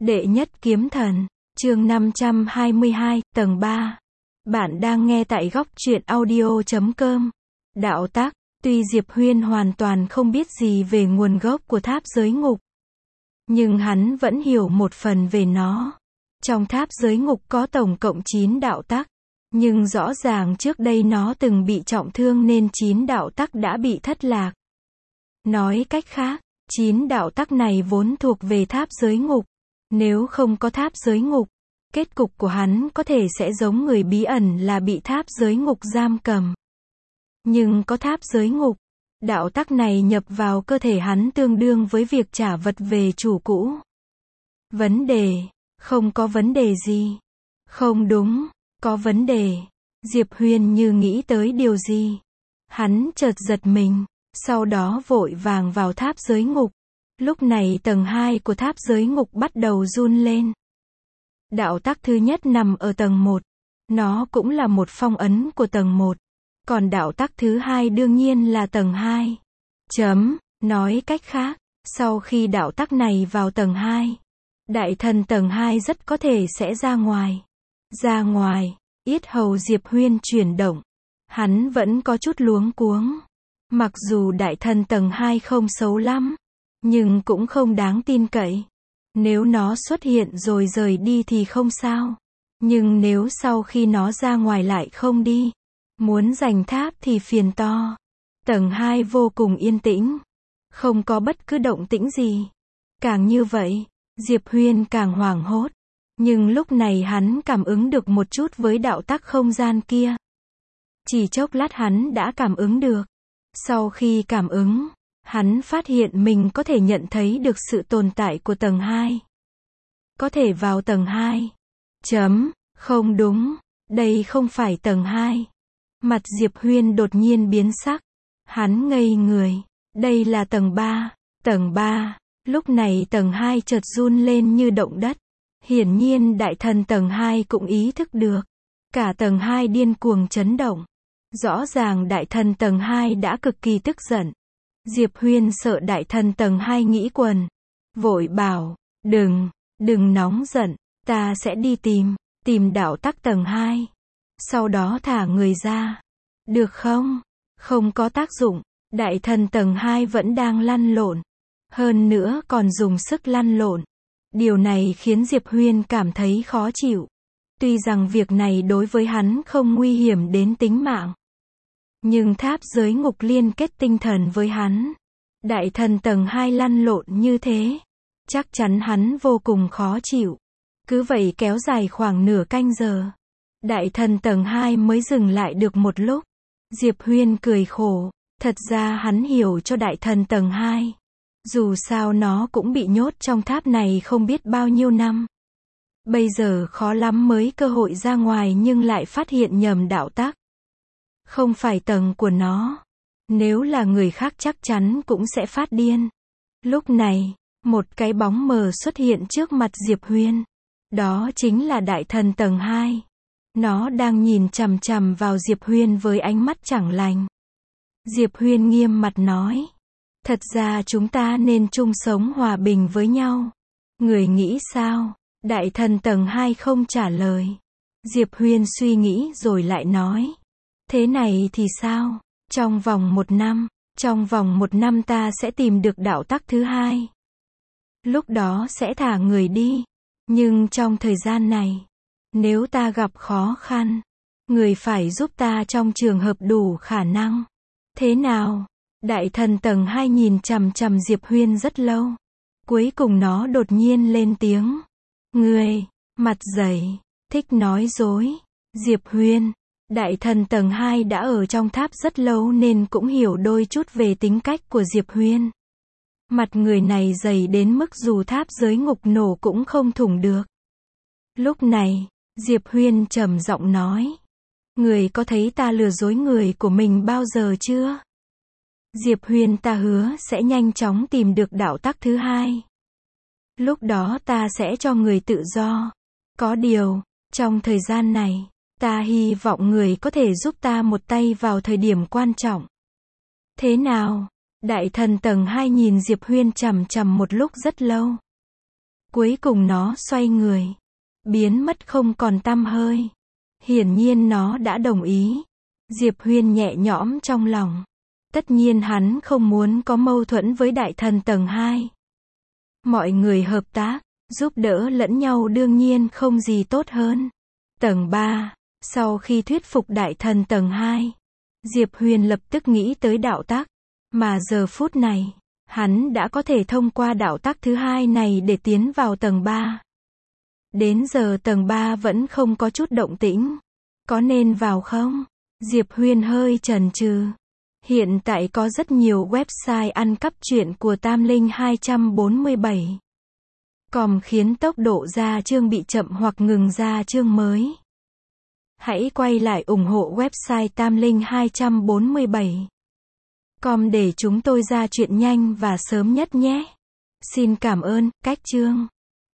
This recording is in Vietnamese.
Đệ nhất kiếm thần, chương 522, tầng 3. Bạn đang nghe tại góc truyện audio.com. Đạo tắc, tuy Diệp Huyên hoàn toàn không biết gì về nguồn gốc của tháp giới ngục, nhưng hắn vẫn hiểu một phần về nó. Trong tháp giới ngục có tổng cộng 9 đạo tắc, nhưng rõ ràng trước đây nó từng bị trọng thương nên 9 đạo tắc đã bị thất lạc. Nói cách khác, 9 đạo tắc này vốn thuộc về tháp giới ngục. Nếu không có tháp giới ngục, kết cục của hắn có thể sẽ giống người bí ẩn là bị tháp giới ngục giam cầm. Nhưng có tháp giới ngục, đạo tắc này nhập vào cơ thể hắn tương đương với việc trả vật về chủ cũ. Vấn đề, không có vấn đề gì. Không đúng, có vấn đề. Diệp Huyên như nghĩ tới điều gì. Hắn chợt giật mình, sau đó vội vàng vào tháp giới ngục. Lúc này tầng 2 của tháp giới ngục bắt đầu run lên. Đạo tắc thứ nhất nằm ở tầng 1. Nó cũng là một phong ấn của tầng 1. Còn đạo tắc thứ hai đương nhiên là tầng 2. Nói cách khác, sau khi đạo tắc này vào tầng 2, đại thần tầng 2 rất có thể sẽ ra ngoài. Ra ngoài, yết hầu Diệp Huyên chuyển động. Hắn vẫn có chút luống cuống. Mặc dù đại thần tầng 2 không xấu lắm, nhưng cũng không đáng tin cậy. Nếu nó xuất hiện rồi rời đi thì không sao. Nhưng nếu sau khi nó ra ngoài lại không đi, muốn giành tháp thì phiền to. Tầng 2 vô cùng yên tĩnh. Không có bất cứ động tĩnh gì. Càng như vậy, Diệp Huyên càng hoảng hốt. Nhưng lúc này hắn cảm ứng được một chút với đạo tắc không gian kia. Chỉ chốc lát hắn đã cảm ứng được. Sau khi cảm ứng, hắn phát hiện mình có thể nhận thấy được sự tồn tại của tầng 2. Có thể vào tầng 2. Không đúng, đây không phải tầng 2. Mặt Diệp Huyên đột nhiên biến sắc. Hắn ngây người. Đây là tầng 3. Tầng 3. Lúc này tầng 2 chợt run lên như động đất. Hiển nhiên đại thần tầng 2 cũng ý thức được. Cả tầng 2 điên cuồng chấn động. Rõ ràng đại thần tầng 2 đã cực kỳ tức giận. Diệp Huyên sợ đại thần tầng 2 nghĩ quần. Vội bảo, đừng nóng giận, ta sẽ đi tìm đạo tắc tầng 2. Sau đó thả người ra. Được không? Không có tác dụng, đại thần tầng 2 vẫn đang lăn lộn. Hơn nữa còn dùng sức lăn lộn. Điều này khiến Diệp Huyên cảm thấy khó chịu. Tuy rằng việc này đối với hắn không nguy hiểm đến tính mạng. Nhưng tháp giới ngục liên kết tinh thần với hắn. Đại thần tầng 2 lăn lộn như thế. Chắc chắn hắn vô cùng khó chịu. Cứ vậy kéo dài khoảng nửa canh giờ. Đại thần tầng 2 mới dừng lại được một lúc. Diệp Huyên cười khổ. Thật ra hắn hiểu cho đại thần tầng 2. Dù sao nó cũng bị nhốt trong tháp này không biết bao nhiêu năm. Bây giờ khó lắm mới cơ hội ra ngoài nhưng lại phát hiện nhầm đạo tắc. Không phải tầng của nó. Nếu là người khác chắc chắn cũng sẽ phát điên. Lúc này, một cái bóng mờ xuất hiện trước mặt Diệp Huyên. Đó chính là đại thần tầng 2. Nó đang nhìn chằm chằm vào Diệp Huyên với ánh mắt chẳng lành. Diệp Huyên nghiêm mặt nói. Thật ra chúng ta nên chung sống hòa bình với nhau. Người nghĩ sao? Đại thần tầng 2 không trả lời. Diệp Huyên suy nghĩ rồi lại nói. Thế này thì sao? Trong vòng 1 năm ta sẽ tìm được đạo tắc thứ 2. Lúc đó sẽ thả người đi. Nhưng trong thời gian này, nếu ta gặp khó khăn, người phải giúp ta trong trường hợp đủ khả năng. Thế nào? Đại thần tầng 2 nhìn chằm chằm Diệp Huyên rất lâu. Cuối cùng nó đột nhiên lên tiếng. Người, mặt dày, thích nói dối. Diệp Huyên, đại thần tầng 2 đã ở trong tháp rất lâu nên cũng hiểu đôi chút về tính cách của Diệp Huyên. Mặt người này dày đến mức dù tháp giới ngục nổ cũng không thủng được. Lúc này, Diệp Huyên trầm giọng nói. Người có thấy ta lừa dối người của mình bao giờ chưa? Diệp Huyên, ta hứa sẽ nhanh chóng tìm được đạo tắc thứ 2. Lúc đó ta sẽ cho người tự do. Có điều, trong thời gian này, ta hy vọng người có thể giúp ta một tay vào thời điểm quan trọng. Thế nào? Đại thần tầng 2 nhìn Diệp Huyên chằm chằm một lúc rất lâu. Cuối cùng nó xoay người, biến mất không còn tăm hơi. Hiển nhiên nó đã đồng ý. Diệp Huyên nhẹ nhõm trong lòng. Tất nhiên hắn không muốn có mâu thuẫn với đại thần tầng 2. Mọi người hợp tác, giúp đỡ lẫn nhau đương nhiên không gì tốt hơn. Tầng 3, sau khi thuyết phục đại thần tầng 2, Diệp Huyền lập tức nghĩ tới đạo tắc. Mà giờ phút này, hắn đã có thể thông qua đạo tắc thứ hai này để tiến vào tầng 3. Đến giờ tầng 3 vẫn không có chút động tĩnh. Có nên vào không? Diệp Huyền hơi chần chừ. Hiện tại có rất nhiều website ăn cắp truyện của Tam Linh 247. Còm khiến tốc độ ra chương bị chậm hoặc ngừng ra chương mới. Hãy quay lại ủng hộ website Tam Linh 247. Com để chúng tôi ra chuyện nhanh và sớm nhất nhé. Xin cảm ơn, cách chương.